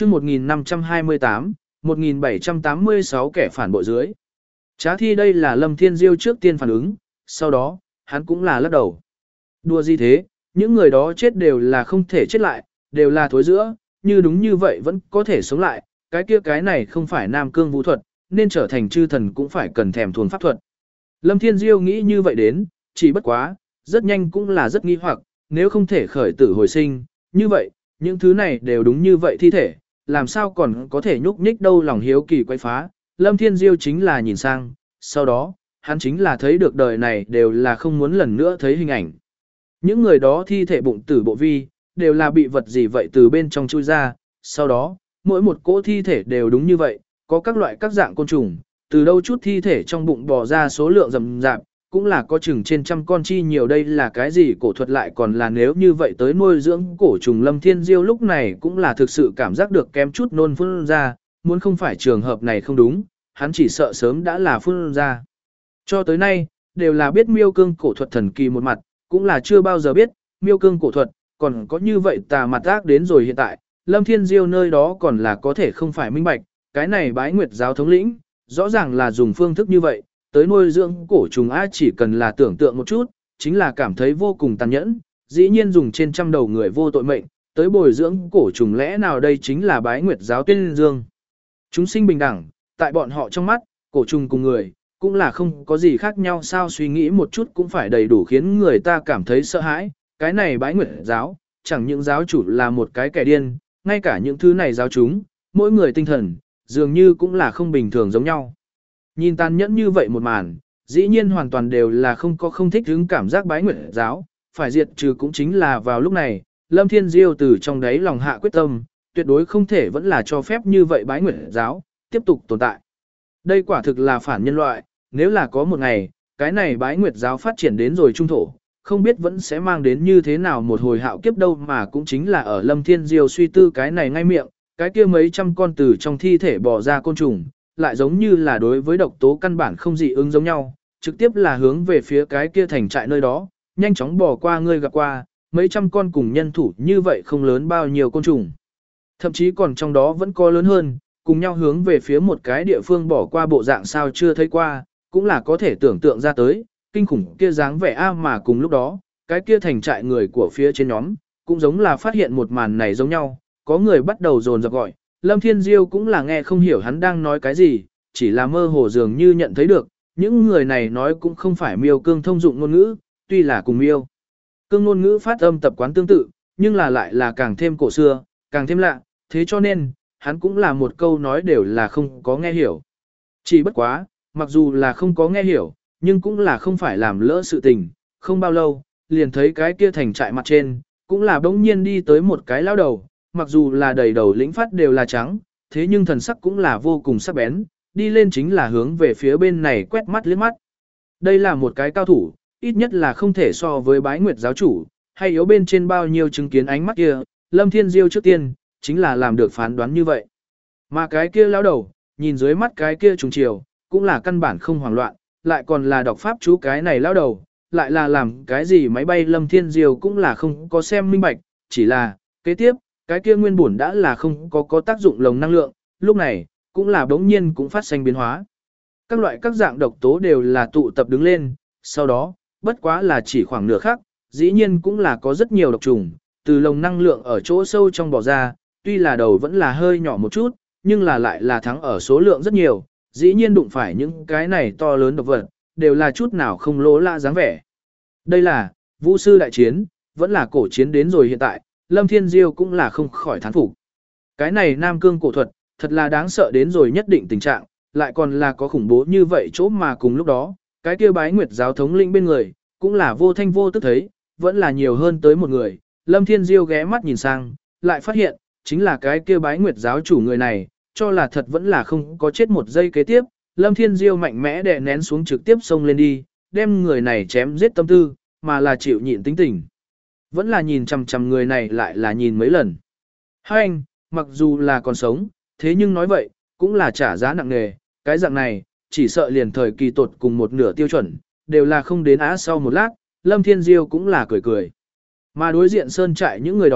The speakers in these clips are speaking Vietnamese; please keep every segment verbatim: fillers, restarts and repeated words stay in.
chương một nghìn năm trăm hai mươi tám, một nghìn bảy trăm tám mươi sáu kẻ phản bội dưới. Trá thi đây là Lâm Thiên Diêu trước tiên phản ứng, sau đó, hắn cũng là lắc đầu. Đùa gì thế, những người đó chết đều là không thể chết lại, đều là thối giữa, như đúng như vậy vẫn có thể sống lại, cái kia cái này không phải Nam Cương vũ thuật, nên trở thành chư thần cũng phải cần thèm thuồng pháp thuật. Lâm Thiên Diêu nghĩ như vậy đến, chỉ bất quá, rất nhanh cũng là rất nghi hoặc, nếu không thể khởi tử hồi sinh, như vậy, những thứ này đều đúng như vậy thi thể, làm sao còn có thể nhúc nhích đâu lòng hiếu kỳ quay phá, Lâm Thiên Diêu chính là nhìn sang, sau đó, hắn chính là thấy được đời này đều là không muốn lần nữa thấy hình ảnh. Những người đó thi thể bụng tử bộ vi, đều là bị vật gì vậy từ bên trong chui ra, sau đó, mỗi một cỗ thi thể đều đúng như vậy, có các loại các dạng côn trùng, từ đâu chút thi thể trong bụng bò ra số lượng rầm rạp, cũng là có chừng trên trăm con chi nhiều đây là cái gì cổ thuật lại còn là nếu như vậy tới nuôi dưỡng cổ trùng Lâm Thiên Diêu lúc này cũng là thực sự cảm giác được kém chút nôn phun ra, muốn không phải trường hợp này không đúng, hắn chỉ sợ sớm đã là phun ra. Cho tới nay, đều là biết miêu cương cổ thuật thần kỳ một mặt, cũng là chưa bao giờ biết, miêu cương cổ thuật, còn có như vậy tà mặt ác đến rồi hiện tại, Lâm Thiên Diêu nơi đó còn là có thể không phải minh bạch, cái này bái nguyệt giáo thống lĩnh, rõ ràng là dùng phương thức như vậy, tới nuôi dưỡng cổ trùng A chỉ cần là tưởng tượng một chút, chính là cảm thấy vô cùng tàn nhẫn, dĩ nhiên dùng trên trăm đầu người vô tội mệnh, tới bồi dưỡng cổ trùng lẽ nào đây chính là bái nguyệt giáo tuyên dương. Chúng sinh bình đẳng, tại bọn họ trong mắt, cổ trùng cùng người, cũng là không có gì khác nhau sao suy nghĩ một chút cũng phải đầy đủ khiến người ta cảm thấy sợ hãi, cái này bái nguyệt giáo, chẳng những giáo chủ là một cái kẻ điên, ngay cả những thứ này giáo chúng, mỗi người tinh thần, dường như cũng là không bình thường giống nhau. Nhìn tàn nhẫn như vậy một màn, dĩ nhiên hoàn toàn đều là không có không thích hứng cảm giác bái nguyệt giáo, phải diệt trừ cũng chính là vào lúc này, Lâm Thiên Diêu từ trong đáy lòng hạ quyết tâm, tuyệt đối không thể vẫn là cho phép như vậy bái nguyệt giáo, tiếp tục tồn tại. Đây quả thực là phản nhân loại, nếu là có một ngày, cái này bái nguyệt giáo phát triển đến rồi trung thổ, không biết vẫn sẽ mang đến như thế nào một hồi hạo kiếp đâu mà cũng chính là ở Lâm Thiên Diêu suy tư cái này ngay miệng, cái kia mấy trăm con từ trong thi thể bò ra côn trùng, lại giống như là đối với độc tố căn bản không dị ứng giống nhau, trực tiếp là hướng về phía cái kia thành trại nơi đó, nhanh chóng bò qua ngươi gặp qua, mấy trăm con cùng nhân thủ như vậy không lớn bao nhiêu côn trùng. Thậm chí còn trong đó vẫn có lớn hơn, cùng nhau hướng về phía một cái địa phương bỏ qua bộ dạng sao chưa thấy qua, cũng là có thể tưởng tượng ra tới, kinh khủng kia dáng vẻ a mà cùng lúc đó, cái kia thành trại người của phía trên nhóm, cũng giống là phát hiện một màn này giống nhau, có người bắt đầu dồn dập gọi, Lâm Thiên Diêu cũng là nghe không hiểu hắn đang nói cái gì, chỉ là mơ hồ dường như nhận thấy được, những người này nói cũng không phải miêu cương thông dụng ngôn ngữ, tuy là cùng miêu cương ngôn ngữ phát âm tập quán tương tự, nhưng là lại là càng thêm cổ xưa, càng thêm lạ, thế cho nên, hắn cũng là một câu nói đều là không có nghe hiểu. Chỉ bất quá, mặc dù là không có nghe hiểu, nhưng cũng là không phải làm lỡ sự tình, không bao lâu, liền thấy cái kia thành trại mặt trên, cũng là bỗng nhiên đi tới một cái lão đầu, mặc dù là đầy đầu lĩnh phát đều là trắng, thế nhưng thần sắc cũng là vô cùng sắc bén, đi lên chính là hướng về phía bên này quét mắt liếc mắt. Đây là một cái cao thủ, ít nhất là không thể so với bái nguyệt giáo chủ, hay yếu bên trên bao nhiêu chứng kiến ánh mắt kia, Lâm Thiên Diêu trước tiên, chính là làm được phán đoán như vậy. Mà cái kia lão đầu, nhìn dưới mắt cái kia trùng chiều, cũng là căn bản không hoảng loạn, lại còn là đọc pháp chú cái này lão đầu, lại là làm cái gì máy bay Lâm Thiên Diêu cũng là không có xem minh bạch, chỉ là, kế tiếp, cái kia nguyên bổn đã là không có có tác dụng lồng năng lượng, lúc này, cũng là đống nhiên cũng phát sinh biến hóa. Các loại các dạng độc tố đều là tụ tập đứng lên, sau đó, bất quá là chỉ khoảng nửa khắc, dĩ nhiên cũng là có rất nhiều độc trùng, từ lồng năng lượng ở chỗ sâu trong bò ra, tuy là đầu vẫn là hơi nhỏ một chút, nhưng là lại là thắng ở số lượng rất nhiều, dĩ nhiên đụng phải những cái này to lớn độc vật, đều là chút nào không lỗ lạ dáng vẻ. Đây là, vũ sư đại chiến, vẫn là cổ chiến đến rồi hiện tại, Lâm Thiên Diêu cũng là không khỏi thán phục. Cái này Nam Cương cổ thuật, thật là đáng sợ đến rồi nhất định tình trạng, lại còn là có khủng bố như vậy chỗ mà cùng lúc đó, cái kia bái nguyệt giáo thống lĩnh bên người, cũng là vô thanh vô tức thấy, vẫn là nhiều hơn tới một người, Lâm Thiên Diêu ghé mắt nhìn sang, lại phát hiện, chính là cái kia bái nguyệt giáo chủ người này, cho là thật vẫn là không có chết một giây kế tiếp, Lâm Thiên Diêu mạnh mẽ đè nén xuống trực tiếp xông lên đi, đem người này chém giết tâm tư, mà là chịu nhịn tính tình. Vẫn là nhìn chằm chằm người này lại là nhìn mấy lần. Hai anh, mặc dù là còn sống, thế nhưng nói vậy, cũng là trả giá nặng nề, cái dạng này, chỉ sợ liền thời kỳ tột cùng một nửa tiêu chuẩn, đều là không đến á sau một lát, Lâm Thiên Diêu cũng là cười cười. Mà đối diện sơn trại những người đó,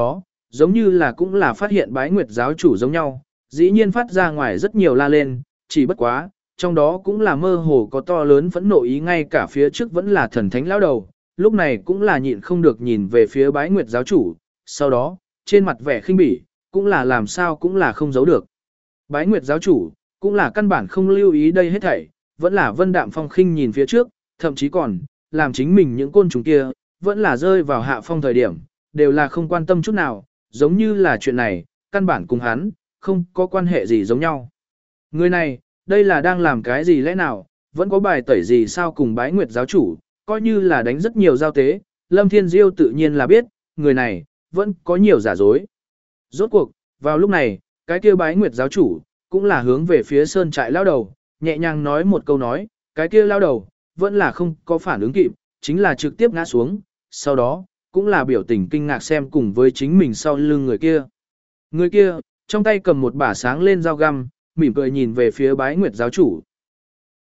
giống như là cũng là phát hiện bái nguyệt giáo chủ giống nhau, dĩ nhiên phát ra ngoài rất nhiều la lên, chỉ bất quá, trong đó cũng là mơ hồ có to lớn phẫn nộ ý, ngay cả phía trước vẫn là thần thánh lão đầu, lúc này cũng là nhịn không được nhìn về phía bái nguyệt giáo chủ, sau đó, trên mặt vẻ khinh bỉ, cũng là làm sao cũng là không giấu được. Bái nguyệt giáo chủ, cũng là căn bản không lưu ý đây hết thảy, vẫn là vân đạm phong khinh nhìn phía trước, thậm chí còn, làm chính mình những côn trùng kia, vẫn là rơi vào hạ phong thời điểm, đều là không quan tâm chút nào, giống như là chuyện này, căn bản cùng hắn, không có quan hệ gì giống nhau. Người này, đây là đang làm cái gì lẽ nào, vẫn có bài tẩy gì sao cùng bái nguyệt giáo chủ, coi như là đánh rất nhiều giao tế, Lâm Thiên Diêu tự nhiên là biết, người này, vẫn có nhiều giả dối. Rốt cuộc, vào lúc này, cái kia bái nguyệt giáo chủ, cũng là hướng về phía sơn trại lao đầu, nhẹ nhàng nói một câu nói, cái kia lao đầu, vẫn là không có phản ứng kịp, chính là trực tiếp ngã xuống, sau đó, cũng là biểu tình kinh ngạc xem cùng với chính mình sau lưng người kia. Người kia, trong tay cầm một bả sáng lên dao găm, mỉm cười nhìn về phía bái nguyệt giáo chủ.